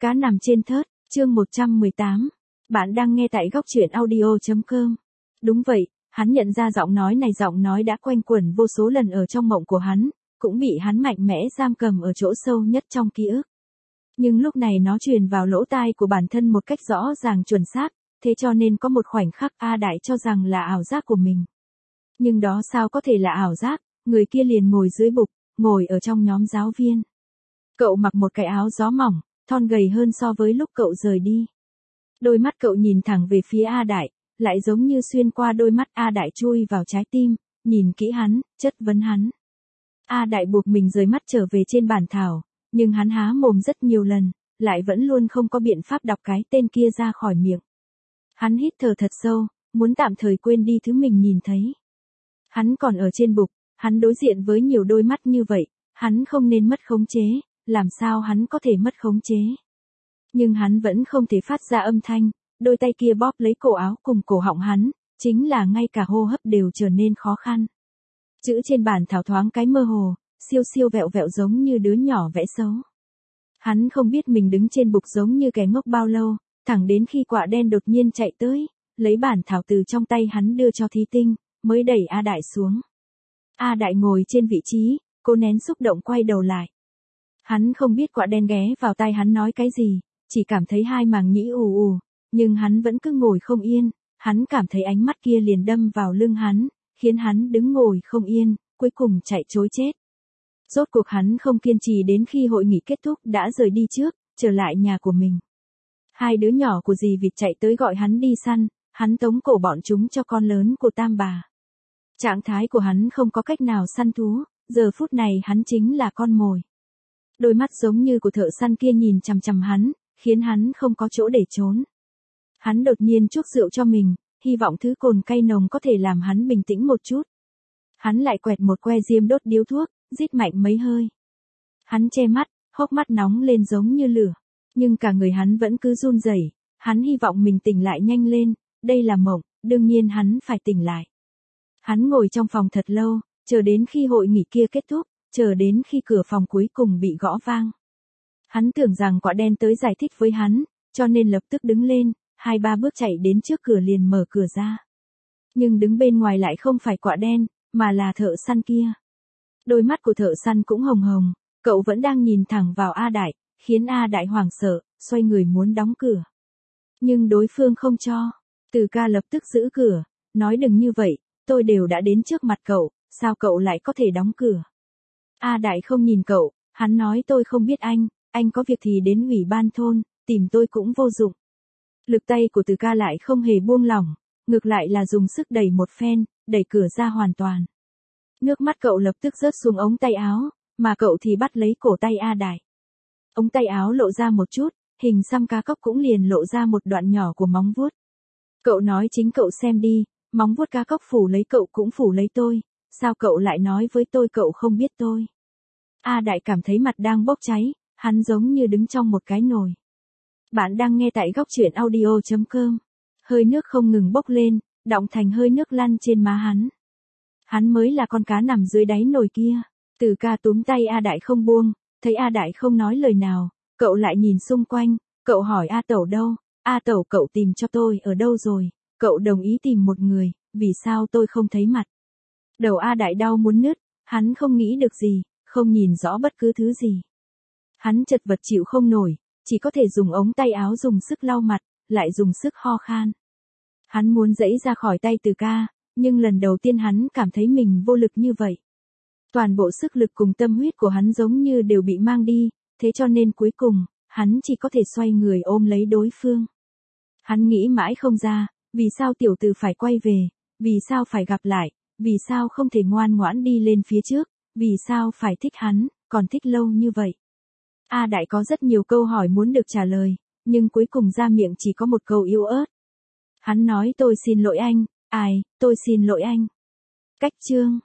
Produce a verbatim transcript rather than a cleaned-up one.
Cá nằm trên thớt, chương một trăm mười tám. Bạn đang nghe tại góc truyện audio chấm com. Đúng vậy, hắn nhận ra giọng nói này, giọng nói đã quanh quẩn vô số lần ở trong mộng của hắn, cũng bị hắn mạnh mẽ giam cầm ở chỗ sâu nhất trong ký ức. Nhưng lúc này nó truyền vào lỗ tai của bản thân một cách rõ ràng chuẩn xác, thế cho nên có một khoảnh khắc A Đại cho rằng là ảo giác của mình. Nhưng đó sao có thể là ảo giác, người kia liền ngồi dưới bục, ngồi ở trong nhóm giáo viên. Cậu mặc một cái áo gió mỏng, thon gầy hơn so với lúc cậu rời đi. Đôi mắt cậu nhìn thẳng về phía A Đại, lại giống như xuyên qua đôi mắt A Đại chui vào trái tim, nhìn kỹ hắn, chất vấn hắn. A Đại buộc mình rời mắt trở về trên bàn thảo, nhưng hắn há mồm rất nhiều lần, lại vẫn luôn không có biện pháp đọc cái tên kia ra khỏi miệng. Hắn hít thở thật sâu, muốn tạm thời quên đi thứ mình nhìn thấy. Hắn còn ở trên bục, hắn đối diện với nhiều đôi mắt như vậy, hắn không nên mất khống chế, làm sao hắn có thể mất khống chế. Nhưng hắn vẫn không thể phát ra âm thanh, đôi tay kia bóp lấy cổ áo cùng cổ họng hắn, chính là ngay cả hô hấp đều trở nên khó khăn. Chữ trên bàn thảo thoáng cái mơ hồ, siêu siêu vẹo vẹo giống như đứa nhỏ vẽ xấu. Hắn không biết mình đứng trên bục giống như kẻ ngốc bao lâu, thẳng đến khi quạ đen đột nhiên chạy tới, lấy bản thảo từ trong tay hắn đưa cho thí tinh, mới đẩy A Đại xuống. A Đại ngồi trên vị trí, cô nén xúc động quay đầu lại. Hắn không biết quạ đen ghé vào tai hắn nói cái gì, chỉ cảm thấy hai màng nhĩ ù ù, nhưng hắn vẫn cứ ngồi không yên, hắn cảm thấy ánh mắt kia liền đâm vào lưng hắn, khiến hắn đứng ngồi không yên, cuối cùng chạy trối chết. Rốt cuộc hắn không kiên trì đến khi hội nghị kết thúc đã rời đi trước, trở lại nhà của mình. Hai đứa nhỏ của dì vịt chạy tới gọi hắn đi săn, hắn tống cổ bọn chúng cho con lớn của Tam bà. Trạng thái của hắn không có cách nào săn thú, giờ phút này hắn chính là con mồi. Đôi mắt giống như của thợ săn kia nhìn chằm chằm hắn, khiến hắn không có chỗ để trốn. Hắn đột nhiên chuốc rượu cho mình, hy vọng thứ cồn cay nồng có thể làm hắn bình tĩnh một chút. Hắn lại quẹt một que diêm đốt điếu thuốc, rít mạnh mấy hơi. Hắn che mắt, hốc mắt nóng lên giống như lửa, nhưng cả người hắn vẫn cứ run rẩy. Hắn hy vọng mình tỉnh lại nhanh lên, đây là mộng, đương nhiên hắn phải tỉnh lại. Hắn ngồi trong phòng thật lâu, chờ đến khi hội nghị kia kết thúc, chờ đến khi cửa phòng cuối cùng bị gõ vang. Hắn tưởng rằng quạ đen tới giải thích với hắn, cho nên lập tức đứng lên, hai ba bước chạy đến trước cửa liền mở cửa ra. Nhưng đứng bên ngoài lại không phải quạ đen, mà là thợ săn kia. Đôi mắt của thợ săn cũng hồng hồng, cậu vẫn đang nhìn thẳng vào A Đại, khiến A Đại hoảng sợ, xoay người muốn đóng cửa. Nhưng đối phương không cho. Từ ca lập tức giữ cửa, nói đừng như vậy, tôi đều đã đến trước mặt cậu, sao cậu lại có thể đóng cửa. A Đại không nhìn cậu, hắn nói tôi không biết anh, anh có việc thì đến ủy ban thôn, tìm tôi cũng vô dụng. Lực tay của Từ ca lại không hề buông lỏng, ngược lại là dùng sức đẩy một phen, đẩy cửa ra hoàn toàn. Nước mắt cậu lập tức rớt xuống ống tay áo, mà cậu thì bắt lấy cổ tay A Đại. Ống tay áo lộ ra một chút, hình xăm cá cóc cũng liền lộ ra một đoạn nhỏ của móng vuốt. Cậu nói chính cậu xem đi, móng vuốt cá cóc phủ lấy cậu cũng phủ lấy tôi, sao cậu lại nói với tôi cậu không biết tôi. A Đại cảm thấy mặt đang bốc cháy, hắn giống như đứng trong một cái nồi. Bạn đang nghe tại góc truyện audio chấm com. Hơi nước không ngừng bốc lên, đọng thành hơi nước lăn trên má hắn. Hắn mới là con cá nằm dưới đáy nồi kia. Từ ca túm tay A Đại không buông, thấy A Đại không nói lời nào, cậu lại nhìn xung quanh, cậu hỏi A Tẩu đâu, A Tẩu cậu tìm cho tôi ở đâu rồi, cậu đồng ý tìm một người, vì sao tôi không thấy mặt. Đầu A Đại đau muốn nứt, hắn không nghĩ được gì, không nhìn rõ bất cứ thứ gì. Hắn chật vật chịu không nổi, chỉ có thể dùng ống tay áo dùng sức lau mặt, lại dùng sức ho khan. Hắn muốn giãy ra khỏi tay Từ ca, nhưng lần đầu tiên hắn cảm thấy mình vô lực như vậy. Toàn bộ sức lực cùng tâm huyết của hắn giống như đều bị mang đi, thế cho nên cuối cùng, hắn chỉ có thể xoay người ôm lấy đối phương. Hắn nghĩ mãi không ra, vì sao tiểu Từ phải quay về, vì sao phải gặp lại, vì sao không thể ngoan ngoãn đi lên phía trước, vì sao phải thích hắn, còn thích lâu như vậy. A Đại có rất nhiều câu hỏi muốn được trả lời, nhưng cuối cùng ra miệng chỉ có một câu yếu ớt. Hắn nói tôi xin lỗi anh, ai, tôi xin lỗi anh. Cách chương